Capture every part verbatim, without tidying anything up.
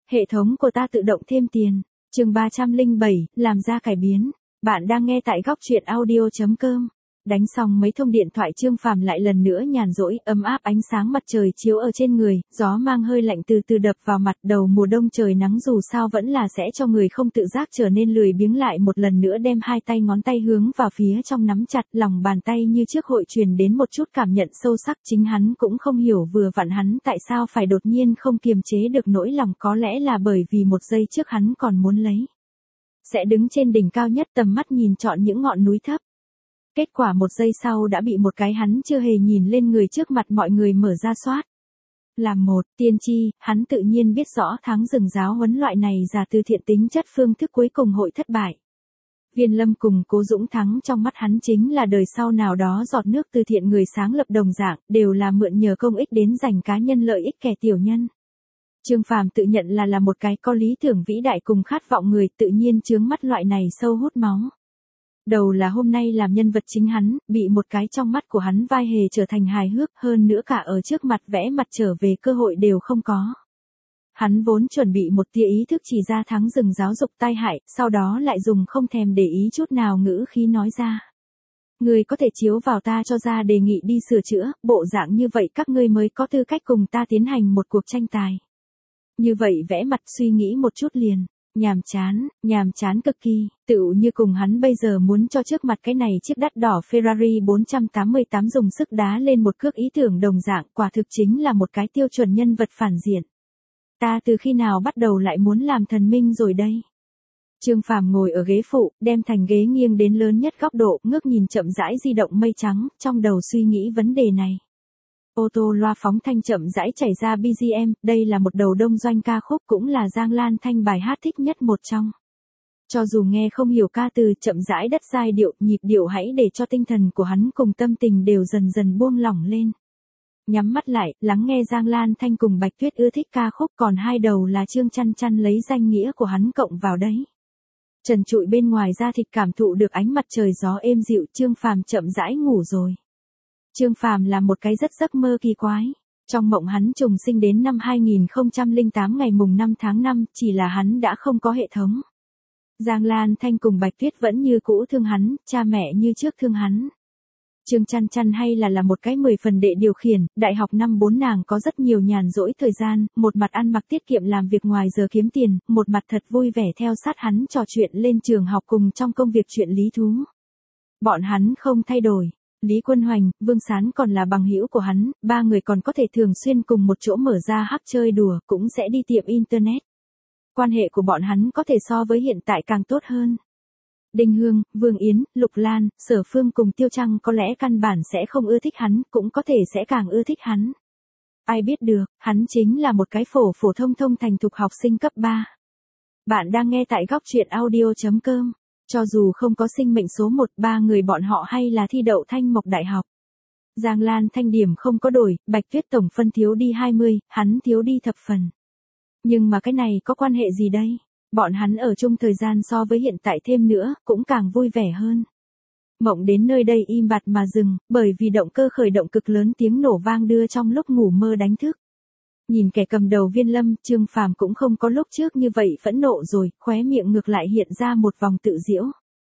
Hệ thống của ta tự động thêm tiền. Chương ba trăm lẻ bảy, làm ra cải biến. Bạn đang nghe tại góc truyện audio chấm com. Đánh xong mấy thông điện thoại, Trương Phàm lại lần nữa nhàn rỗi, ấm áp ánh sáng mặt trời chiếu ở trên người, gió mang hơi lạnh từ từ đập vào mặt. Đầu mùa đông trời nắng dù sao vẫn là sẽ cho người không tự giác trở nên lười biếng, lại một lần nữa đem hai tay ngón tay hướng vào phía trong nắm chặt, lòng bàn tay như trước hội truyền đến một chút cảm nhận sâu sắc. Chính hắn cũng không hiểu vừa vặn hắn tại sao phải đột nhiên không kiềm chế được nỗi lòng, có lẽ là bởi vì một giây trước hắn còn muốn lấy sẽ đứng trên đỉnh cao nhất, tầm mắt nhìn trọn những ngọn núi thấp. Kết quả một giây sau đã bị một cái hắn chưa hề nhìn lên người trước mặt mọi người mở ra soát. Làm một tiên tri, hắn tự nhiên biết rõ tháng rừng giáo huấn loại này giả từ thiện tính chất phương thức cuối cùng hội thất bại. Viên Lâm cùng Cố Dũng Thắng trong mắt hắn chính là đời sau nào đó giọt nước từ thiện người sáng lập đồng dạng, đều là mượn nhờ công ích đến giành cá nhân lợi ích kẻ tiểu nhân. Trương Phàm tự nhận là là một cái có lý tưởng vĩ đại cùng khát vọng người, tự nhiên chướng mắt loại này sâu hút máu. Đầu là hôm nay làm nhân vật chính hắn, bị một cái trong mắt của hắn vai hề trở thành hài hước, hơn nữa cả ở trước mặt vẽ mặt trở về cơ hội đều không có. Hắn vốn chuẩn bị một tia ý thức chỉ ra tháng rừng giáo dục tai hại, sau đó lại dùng không thèm để ý chút nào ngữ khí nói ra. Ngươi có thể chiếu vào ta cho ra đề nghị đi sửa chữa, bộ dạng như vậy các ngươi mới có tư cách cùng ta tiến hành một cuộc tranh tài. Như vậy vẽ mặt suy nghĩ một chút liền. Nhàm chán, nhàm chán cực kỳ, tựu như cùng hắn bây giờ muốn cho trước mặt cái này chiếc đắt đỏ Ferrari bốn trăm tám mươi tám dùng sức đá lên một cước ý tưởng đồng dạng, quả thực chính là một cái tiêu chuẩn nhân vật phản diện. Ta từ khi nào bắt đầu lại muốn làm thần minh rồi đây? Trương Phàm ngồi ở ghế phụ, đem thành ghế nghiêng đến lớn nhất góc độ, ngước nhìn chậm rãi di động mây trắng, trong đầu suy nghĩ vấn đề này. Ô tô loa phóng thanh chậm rãi chảy ra bê giê em, đây là một đầu đông doanh ca khúc, cũng là Giang Lan Thanh bài hát thích nhất một trong. Cho dù nghe không hiểu ca từ, chậm rãi đất giai điệu, nhịp điệu hãy để cho tinh thần của hắn cùng tâm tình đều dần dần buông lỏng lên. Nhắm mắt lại, lắng nghe Giang Lan Thanh cùng Bạch Tuyết ưa thích ca khúc, còn hai đầu là Trương Chăn Chăn lấy danh nghĩa của hắn cộng vào đấy. Trần trụi bên ngoài da thịt cảm thụ được ánh mặt trời gió êm dịu, Trương Phàm chậm rãi ngủ rồi. Trương Phàm là một cái rất giấc mơ kỳ quái. Trong mộng hắn trùng sinh đến năm hai nghìn không trăm lẻ tám ngày mùng năm tháng năm, chỉ là hắn đã không có hệ thống. Giang Lan Thanh cùng Bạch Tuyết vẫn như cũ thương hắn, cha mẹ như trước thương hắn. Trương Chăn Chăn hay là là một cái mười phần đệ điều khiển, đại học năm bốn nàng có rất nhiều nhàn rỗi thời gian, một mặt ăn mặc tiết kiệm làm việc ngoài giờ kiếm tiền, một mặt thật vui vẻ theo sát hắn trò chuyện lên trường học cùng trong công việc chuyện lý thú. Bọn hắn không thay đổi. Lý Quân Hoành, Vương Sán còn là bằng hữu của hắn, ba người còn có thể thường xuyên cùng một chỗ mở ra hub chơi đùa, cũng sẽ đi tiệm internet. Quan hệ của bọn hắn có thể so với hiện tại càng tốt hơn. Đinh Hương, Vương Yến, Lục Lan, Sở Phương cùng Tiêu Trăng có lẽ căn bản sẽ không ưa thích hắn, cũng có thể sẽ càng ưa thích hắn. Ai biết được, hắn chính là một cái phổ phổ thông thông thành thục học sinh cấp ba. Bạn đang nghe tại góc truyện audio chấm com. Cho dù không có sinh mệnh số một, ba người bọn họ hay là thi đậu Thanh Mộc Đại học. Giang Lan Thanh điểm không có đổi, Bạch Tuyết tổng phân thiếu đi hai mươi, hắn thiếu đi thập phần. Nhưng mà cái này có quan hệ gì đây? Bọn hắn ở chung thời gian so với hiện tại thêm nữa, cũng càng vui vẻ hơn. Mộng đến nơi đây im bặt mà dừng, bởi vì động cơ khởi động cực lớn tiếng nổ vang đưa trong lúc ngủ mơ đánh thức. Nhìn kẻ cầm đầu Viên Lâm, Trương Phàm cũng không có lúc trước như vậy phẫn nộ rồi, khóe miệng ngược lại hiện ra một vòng tự giễu.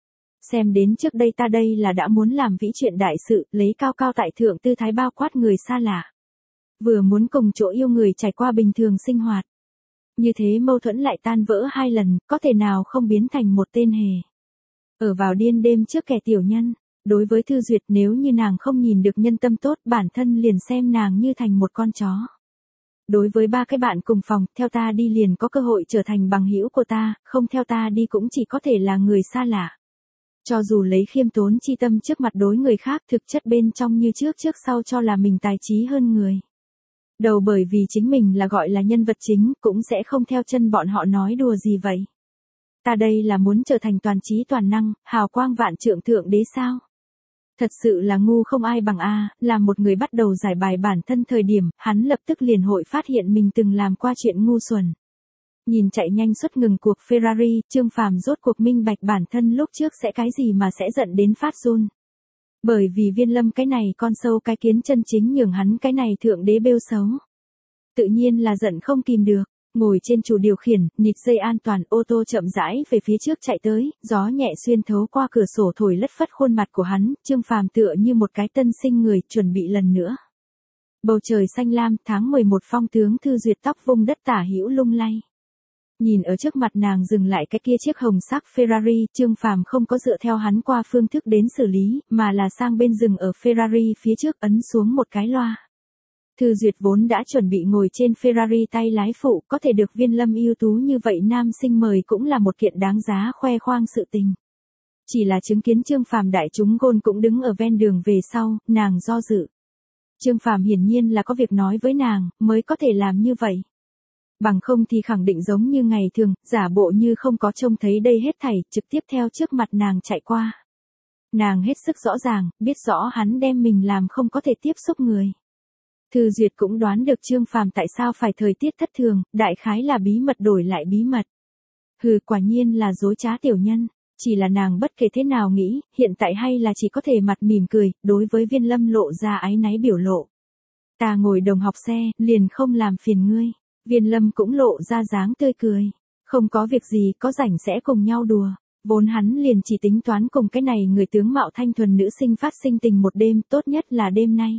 Xem đến trước đây ta đây là đã muốn làm vĩ chuyện đại sự, lấy cao cao tại thượng tư thái bao quát người xa lạ. Vừa muốn cùng chỗ yêu người trải qua bình thường sinh hoạt. Như thế mâu thuẫn lại tan vỡ hai lần, có thể nào không biến thành một tên hề. Ở vào điên đêm trước kẻ tiểu nhân, đối với Thư Duyệt, nếu như nàng không nhìn được nhân tâm tốt, bản thân liền xem nàng như thành một con chó. Đối với ba cái bạn cùng phòng, theo ta đi liền có cơ hội trở thành bằng hữu của ta, không theo ta đi cũng chỉ có thể là người xa lạ. Cho dù lấy khiêm tốn chi tâm trước mặt đối người khác, thực chất bên trong như trước trước sau cho là mình tài trí hơn người. Đầu bởi vì chính mình là gọi là nhân vật chính, cũng sẽ không theo chân bọn họ nói đùa gì vậy. Ta đây là muốn trở thành toàn trí toàn năng, hào quang vạn trượng thượng đế sao? Thật sự là ngu không ai bằng a, là một người bắt đầu giải bài bản thân thời điểm, hắn lập tức liền hội phát hiện mình từng làm qua chuyện ngu xuẩn. Nhìn chạy nhanh suốt ngừng cuộc Ferrari, Trương Phàm rốt cuộc minh bạch bản thân lúc trước sẽ cái gì mà sẽ giận đến phát run. Bởi vì Viên Lâm cái này con sâu cái kiến chân chính nhường hắn cái này thượng đế bêu xấu. Tự nhiên là giận không kìm được. Ngồi trên chủ điều khiển, nịt dây an toàn, ô tô chậm rãi về phía trước chạy tới, gió nhẹ xuyên thấu qua cửa sổ thổi lất phất khuôn mặt của hắn, Trương Phàm tựa như một cái tân sinh người, chuẩn bị lần nữa. Bầu trời xanh lam, tháng mười một phong tướng Thư Duyệt tóc vung đất tả hữu lung lay. Nhìn ở trước mặt nàng dừng lại cái kia chiếc hồng sắc Ferrari, Trương Phàm không có dựa theo hắn qua phương thức đến xử lý, mà là sang bên dừng ở Ferrari phía trước ấn xuống một cái loa. Thư Duyệt vốn đã chuẩn bị ngồi trên Ferrari tay lái phụ, có thể được Viên Lâm ưu tú như vậy nam sinh mời cũng là một kiện đáng giá khoe khoang sự tình. Chỉ là chứng kiến Trương Phàm đại chúng gôn cũng đứng ở ven đường về sau, nàng do dự. Trương Phàm hiển nhiên là có việc nói với nàng, mới có thể làm như vậy. Bằng không thì khẳng định giống như ngày thường, giả bộ như không có trông thấy đây hết thảy, trực tiếp theo trước mặt nàng chạy qua. Nàng hết sức rõ ràng, biết rõ hắn đem mình làm không có thể tiếp xúc người. Thư Duyệt cũng đoán được Trương Phàm tại sao phải thời tiết thất thường, đại khái là bí mật đổi lại bí mật. Hừ, quả nhiên là dối trá tiểu nhân, chỉ là nàng bất kể thế nào nghĩ, hiện tại hay là chỉ có thể mặt mỉm cười, đối với Viên Lâm lộ ra áy náy biểu lộ. Ta ngồi đồng học xe, liền không làm phiền ngươi. Viên Lâm cũng lộ ra dáng tươi cười. Không có việc gì, có rảnh sẽ cùng nhau đùa. Vốn hắn liền chỉ tính toán cùng cái này người tướng mạo thanh thuần nữ sinh phát sinh tình một đêm, tốt nhất là đêm nay.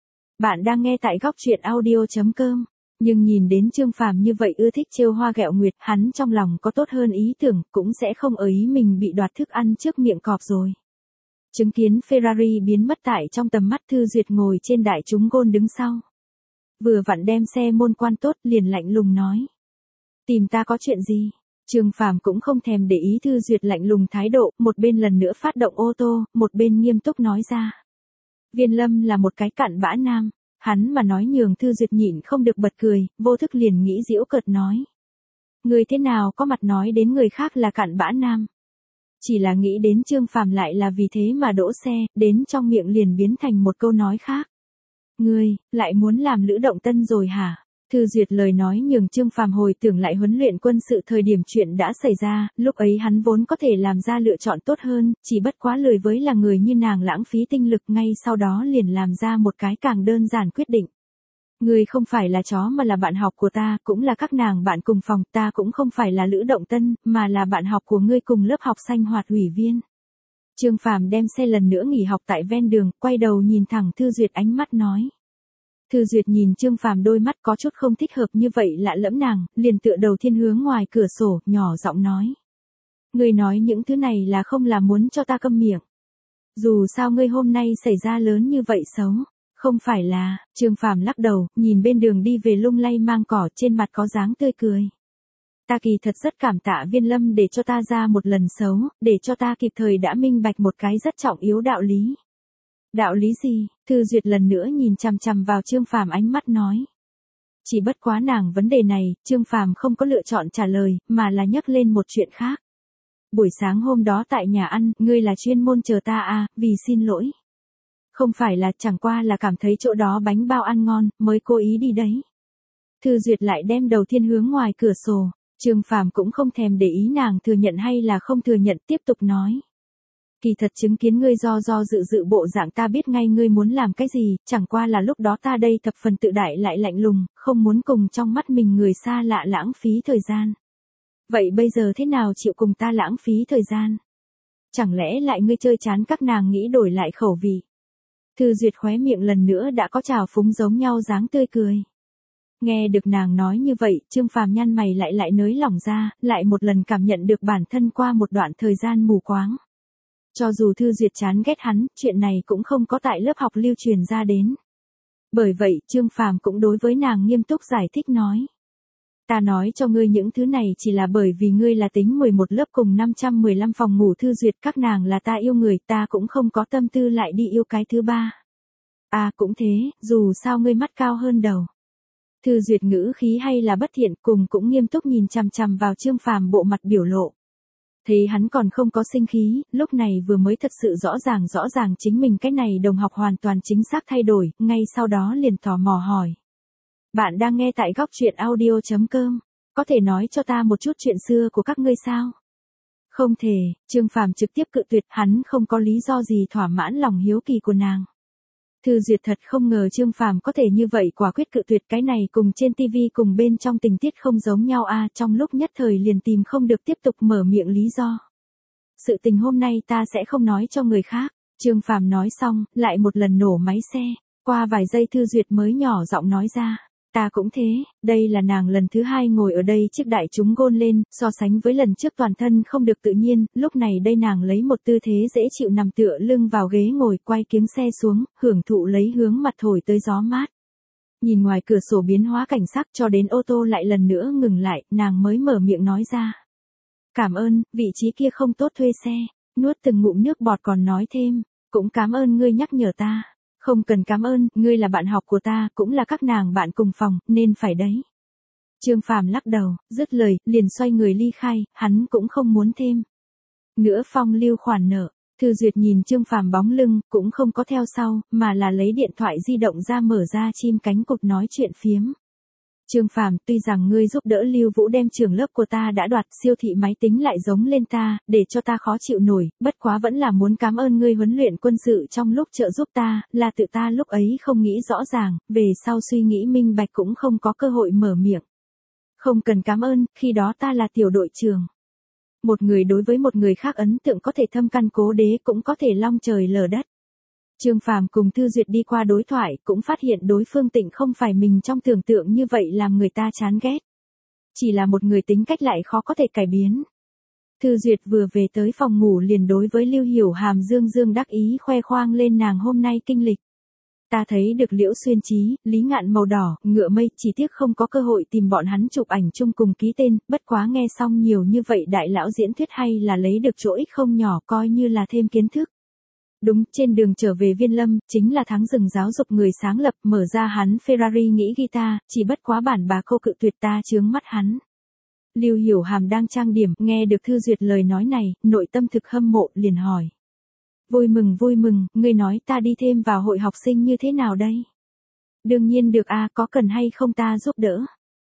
Bạn đang nghe tại góc truyện audio chấm com. Nhưng nhìn đến Trương Phàm như vậy ưa thích trêu hoa ghẹo nguyệt, hắn trong lòng có tốt hơn ý tưởng, cũng sẽ không ở ý mình bị đoạt thức ăn trước miệng cọp rồi. Chứng kiến Ferrari biến mất tại trong tầm mắt, Thư Duyệt ngồi trên đại chúng gôn đứng sau. Vừa vặn đem xe môn quan tốt, liền lạnh lùng nói. Tìm ta có chuyện gì? Trương Phàm cũng không thèm để ý Thư Duyệt lạnh lùng thái độ, một bên lần nữa phát động ô tô, một bên nghiêm túc nói ra. Viên Lâm là một cái cặn bã nam, hắn mà nói nhường Thư Duyệt nhịn không được bật cười, vô thức liền nghĩ giễu cợt nói. Người thế nào có mặt nói đến người khác là cặn bã nam? Chỉ là nghĩ đến Trương Phàm lại là vì thế mà đỗ xe, đến trong miệng liền biến thành một câu nói khác. Ngươi, lại muốn làm Lữ Động Tân rồi hả? Thư Duyệt lời nói nhường Trương Phàm hồi tưởng lại huấn luyện quân sự thời điểm chuyện đã xảy ra, lúc ấy hắn vốn có thể làm ra lựa chọn tốt hơn, chỉ bất quá lười với là người như nàng lãng phí tinh lực, ngay sau đó liền làm ra một cái càng đơn giản quyết định. Ngươi không phải là chó mà là bạn học của ta, cũng là các nàng bạn cùng phòng, ta cũng không phải là Lữ Động Tân, mà là bạn học của ngươi cùng lớp học Sanh Hoạt ủy viên. Trương Phàm đem xe lần nữa nghỉ học tại ven đường, quay đầu nhìn thẳng Thư Duyệt ánh mắt nói. Thư Duyệt nhìn Trương Phàm đôi mắt có chút không thích hợp như vậy lạ lẫm nàng, liền tựa đầu thiên hướng ngoài cửa sổ, nhỏ giọng nói. Ngươi nói những thứ này là không là muốn cho ta câm miệng. Dù sao ngươi hôm nay xảy ra lớn như vậy xấu, không phải là, Trương Phàm lắc đầu, nhìn bên đường đi về lung lay mang cỏ, trên mặt có dáng tươi cười. Ta kỳ thật rất cảm tạ Viên Lâm để cho ta ra một lần xấu, để cho ta kịp thời đã minh bạch một cái rất trọng yếu đạo lý. Đạo lý gì? Thư Duyệt lần nữa nhìn chằm chằm vào Trương Phàm ánh mắt nói. Chỉ bất quá nàng vấn đề này, Trương Phàm không có lựa chọn trả lời, mà là nhắc lên một chuyện khác. Buổi sáng hôm đó tại nhà ăn, ngươi là chuyên môn chờ ta à, vì xin lỗi. Không phải là, chẳng qua là cảm thấy chỗ đó bánh bao ăn ngon, mới cố ý đi đấy. Thư Duyệt lại đem đầu thiên hướng ngoài cửa sổ, Trương Phàm cũng không thèm để ý nàng thừa nhận hay là không thừa nhận, tiếp tục nói. Kỳ thật chứng kiến ngươi do do dự dự bộ dạng ta biết ngay ngươi muốn làm cái gì, chẳng qua là lúc đó ta đây thập phần tự đại lại lạnh lùng, không muốn cùng trong mắt mình người xa lạ lãng phí thời gian. Vậy bây giờ thế nào chịu cùng ta lãng phí thời gian? Chẳng lẽ lại ngươi chơi chán các nàng nghĩ đổi lại khẩu vị? Thư Duyệt khóe miệng lần nữa đã có trào phúng giống nhau dáng tươi cười. Nghe được nàng nói như vậy, Trương Phàm nhăn mày lại lại nới lỏng ra, lại một lần cảm nhận được bản thân qua một đoạn thời gian mù quáng. Cho dù Thư Duyệt chán ghét hắn, chuyện này cũng không có tại lớp học lưu truyền ra đến. Bởi vậy, Trương Phàm cũng đối với nàng nghiêm túc giải thích nói. Ta nói cho ngươi những thứ này chỉ là bởi vì ngươi là tính mười một lớp cùng năm trăm mười lăm phòng ngủ Thư Duyệt, các nàng là ta yêu người, ta cũng không có tâm tư lại đi yêu cái thứ ba. À cũng thế, dù sao ngươi mắt cao hơn đầu. Thư Duyệt ngữ khí hay là bất thiện, cùng cũng nghiêm túc nhìn chằm chằm vào Trương Phàm bộ mặt biểu lộ. Thấy hắn còn không có sinh khí, lúc này vừa mới thật sự rõ ràng rõ ràng chính mình cái này đồng học hoàn toàn chính xác thay đổi, ngay sau đó liền tò mò hỏi. Bạn đang nghe tại góc truyện audio chấm com, có thể nói cho ta một chút chuyện xưa của các ngươi sao? Không thể, Trương Phàm trực tiếp cự tuyệt, hắn không có lý do gì thỏa mãn lòng hiếu kỳ của nàng. Thư Duyệt thật không ngờ Trương Phàm có thể như vậy quả quyết cự tuyệt, cái này cùng trên tivi cùng bên trong tình tiết không giống nhau a, trong lúc nhất thời liền tìm không được tiếp tục mở miệng lý do. Sự tình hôm nay ta sẽ không nói cho người khác. Trương Phàm nói xong, lại một lần nổ máy xe, qua vài giây Thư Duyệt mới nhỏ giọng nói ra. Ta cũng thế, đây là nàng lần thứ hai ngồi ở đây chiếc đại chúng gôn lên, so sánh với lần trước toàn thân không được tự nhiên, lúc này đây nàng lấy một tư thế dễ chịu nằm tựa lưng vào ghế ngồi, quay kiếng xe xuống, hưởng thụ lấy hướng mặt thổi tới gió mát. Nhìn ngoài cửa sổ biến hóa cảnh sắc cho đến ô tô lại lần nữa ngừng lại, nàng mới mở miệng nói ra. Cảm ơn, vị trí kia không tốt thuê xe, nuốt từng ngụm nước bọt còn nói thêm, cũng cảm ơn ngươi nhắc nhở ta. Không cần cảm ơn, ngươi là bạn học của ta, cũng là các nàng bạn cùng phòng, nên phải đấy. Trương Phàm lắc đầu, dứt lời, liền xoay người ly khai, hắn cũng không muốn thêm nữa phong lưu khoản nợ. Thư Duyệt nhìn Trương Phàm bóng lưng, cũng không có theo sau, mà là lấy điện thoại di động ra mở ra chim cánh cụt nói chuyện phiếm. Trương Phàm, tuy rằng ngươi giúp đỡ Lưu Vũ đem trường lớp của ta đã đoạt, siêu thị máy tính lại giống lên ta, để cho ta khó chịu nổi, bất quá vẫn là muốn cảm ơn ngươi huấn luyện quân sự trong lúc trợ giúp ta, là tự ta lúc ấy không nghĩ rõ ràng, về sau suy nghĩ minh bạch cũng không có cơ hội mở miệng. Không cần cảm ơn, khi đó ta là tiểu đội trưởng. Một người đối với một người khác ấn tượng có thể thâm căn cố đế, cũng có thể long trời lở đất. Trương Phàm cùng Thư Duyệt đi qua đối thoại, cũng phát hiện đối phương Tịnh không phải mình trong tưởng tượng như vậy làm người ta chán ghét. Chỉ là một người tính cách lại khó có thể cải biến. Thư Duyệt vừa về tới phòng ngủ liền đối với Lưu Hiểu Hàm dương dương đắc ý khoe khoang lên nàng hôm nay kinh lịch. Ta thấy được Liễu Xuyên Chí, Lý Ngạn màu đỏ, ngựa mây, chỉ tiếc không có cơ hội tìm bọn hắn chụp ảnh chung cùng ký tên, bất quá nghe xong nhiều như vậy đại lão diễn thuyết hay là lấy được chỗ ích không nhỏ, coi như là thêm kiến thức. Đúng, trên đường trở về Viên Lâm, chính là tháng rừng giáo dục người sáng lập, mở ra hắn Ferrari nghĩ guitar, chỉ bất quá bản bà cô cự tuyệt ta chướng mắt hắn. Lưu Hiểu Hàm đang trang điểm, nghe được Thư Duyệt lời nói này, nội tâm thực hâm mộ, liền hỏi. Vui mừng vui mừng, ngươi nói ta đi thêm vào hội học sinh như thế nào đây? Đương nhiên được a, có cần hay không ta giúp đỡ?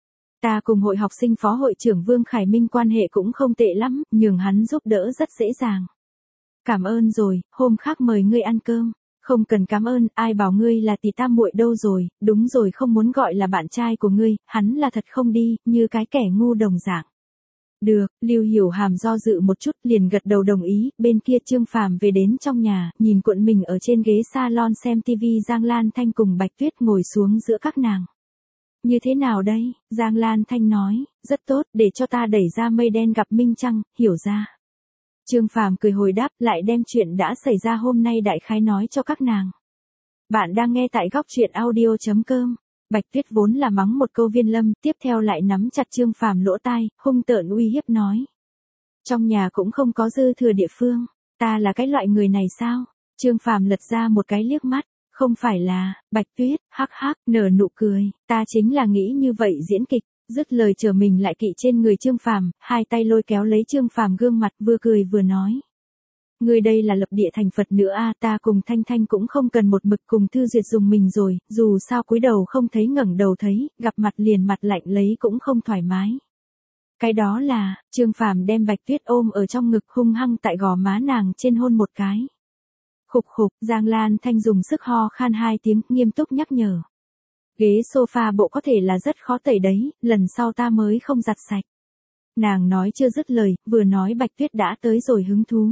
Ta cùng hội học sinh phó hội trưởng Vương Khải Minh quan hệ cũng không tệ lắm, nhường hắn giúp đỡ rất dễ dàng. Cảm ơn rồi, hôm khác mời ngươi ăn cơm. Không cần cảm ơn, ai bảo ngươi là tỷ tam muội đâu rồi, đúng rồi không muốn gọi là bạn trai của ngươi, hắn là thật không đi, như cái kẻ ngu đồng dạng. Được, Lưu Hiểu Hàm do dự một chút liền gật đầu đồng ý, bên kia Trương Phàm về đến trong nhà, nhìn cuộn mình ở trên ghế salon xem tivi Giang Lan Thanh cùng Bạch Tuyết ngồi xuống giữa các nàng. Như thế nào đây, Giang Lan Thanh nói, rất tốt, để cho ta đẩy ra mây đen gặp Minh Trăng, hiểu ra. Trương Phàm cười hồi đáp, lại đem chuyện đã xảy ra hôm nay đại khái nói cho các nàng. Bạn đang nghe tại góc truyện audio chấm com. Bạch Tuyết vốn là mắng một câu Viên Lâm, tiếp theo lại nắm chặt Trương Phàm lỗ tai, hung tợn uy hiếp nói. Trong nhà cũng không có dư thừa địa phương, ta là cái loại người này sao? Trương Phàm lật ra một cái liếc mắt, không phải là, Bạch Tuyết, hắc hắc, nở nụ cười, ta chính là nghĩ như vậy diễn kịch. Dứt lời trở mình lại kỵ trên người Trương Phàm, hai tay lôi kéo lấy Trương Phàm gương mặt vừa cười vừa nói. Người đây là lập địa thành Phật nữa a, ta cùng Thanh Thanh cũng không cần một mực cùng Thư Duyệt dùng mình rồi, dù sao cúi đầu không thấy ngẩng đầu thấy, gặp mặt liền mặt lạnh lấy cũng không thoải mái. Cái đó là, Trương Phàm đem Bạch Tuyết ôm ở trong ngực hung hăng tại gò má nàng trên hôn một cái. Khục khục, Giang Lan Thanh dùng sức ho khan hai tiếng, nghiêm túc nhắc nhở. Ghế sofa bộ có thể là rất khó tẩy đấy, lần sau ta mới không giặt sạch. Nàng nói chưa dứt lời, vừa nói Bạch Tuyết đã tới rồi hứng thú.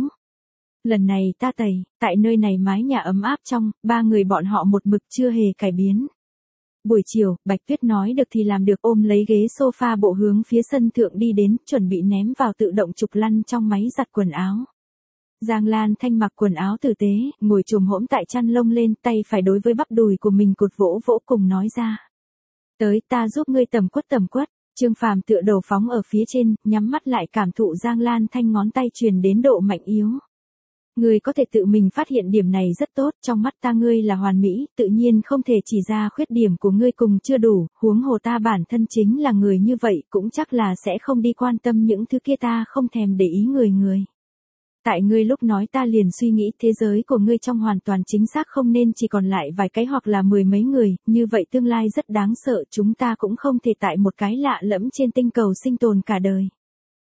Lần này ta tẩy, tại nơi này mái nhà ấm áp trong, ba người bọn họ một mực chưa hề cải biến. Buổi chiều, Bạch Tuyết nói được thì làm được, ôm lấy ghế sofa bộ hướng phía sân thượng đi đến, chuẩn bị ném vào tự động trục lăn trong máy giặt quần áo. Giang Lan Thanh mặc quần áo tử tế, ngồi chồm hỗn tại chăn lông lên, tay phải đối với bắp đùi của mình cột vỗ vỗ cùng nói ra. Tới ta giúp ngươi tầm quất tầm quất. Trương Phàm tựa đầu phóng ở phía trên, nhắm mắt lại cảm thụ Giang Lan Thanh ngón tay truyền đến độ mạnh yếu. Ngươi có thể tự mình phát hiện điểm này rất tốt, trong mắt ta ngươi là hoàn mỹ, tự nhiên không thể chỉ ra khuyết điểm của ngươi cùng chưa đủ, huống hồ ta bản thân chính là người như vậy, cũng chắc là sẽ không đi quan tâm những thứ kia, ta không thèm để ý người người. Tại ngươi lúc nói ta liền suy nghĩ thế giới của ngươi trong hoàn toàn chính xác không nên chỉ còn lại vài cái hoặc là mười mấy người, như vậy tương lai rất đáng sợ, chúng ta cũng không thể tại một cái lạ lẫm trên tinh cầu sinh tồn cả đời.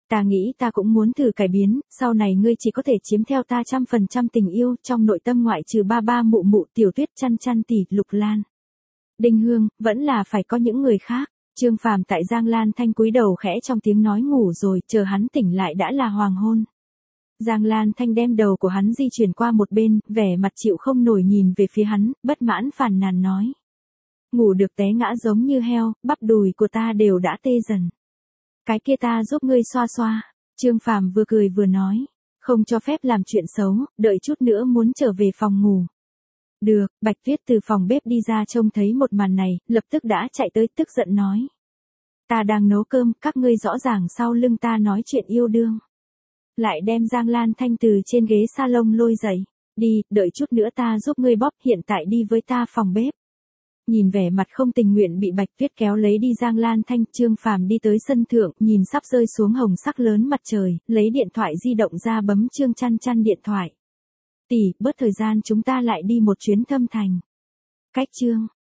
Ta nghĩ ta cũng muốn thử cải biến, sau này ngươi chỉ có thể chiếm theo ta trăm phần trăm tình yêu, trong nội tâm ngoại trừ ba ba mụ mụ, Tiểu Tuyết, Chăn Chăn tỷ, Lục Lan, Đinh Hương, vẫn là phải có những người khác. Trương Phàm tại Giang Lan Thanh cúi đầu khẽ trong tiếng nói ngủ rồi, chờ hắn tỉnh lại đã là hoàng hôn. Giang Lan Thanh đem đầu của hắn di chuyển qua một bên, vẻ mặt chịu không nổi nhìn về phía hắn, bất mãn phàn nàn nói. Ngủ được té ngã giống như heo, bắp đùi của ta đều đã tê dần. Cái kia ta giúp ngươi xoa xoa. Trương Phàm vừa cười vừa nói. Không cho phép làm chuyện xấu, đợi chút nữa muốn trở về phòng ngủ. Được, Bạch Tuyết từ phòng bếp đi ra trông thấy một màn này, lập tức đã chạy tới tức giận nói. Ta đang nấu cơm, các ngươi rõ ràng sau lưng ta nói chuyện yêu đương. Lại đem Giang Lan Thanh từ trên ghế salon lôi dậy. Đi, đợi chút nữa ta giúp ngươi bóp, hiện tại đi với ta phòng bếp. Nhìn vẻ mặt không tình nguyện bị Bạch Tuyết kéo lấy đi Giang Lan Thanh, Trương Phàm đi tới sân thượng, nhìn sắp rơi xuống hồng sắc lớn mặt trời, lấy điện thoại di động ra bấm Trương Chăn Chăn điện thoại. Tỷ, bớt thời gian chúng ta lại đi một chuyến Thâm Thành. Cách Trương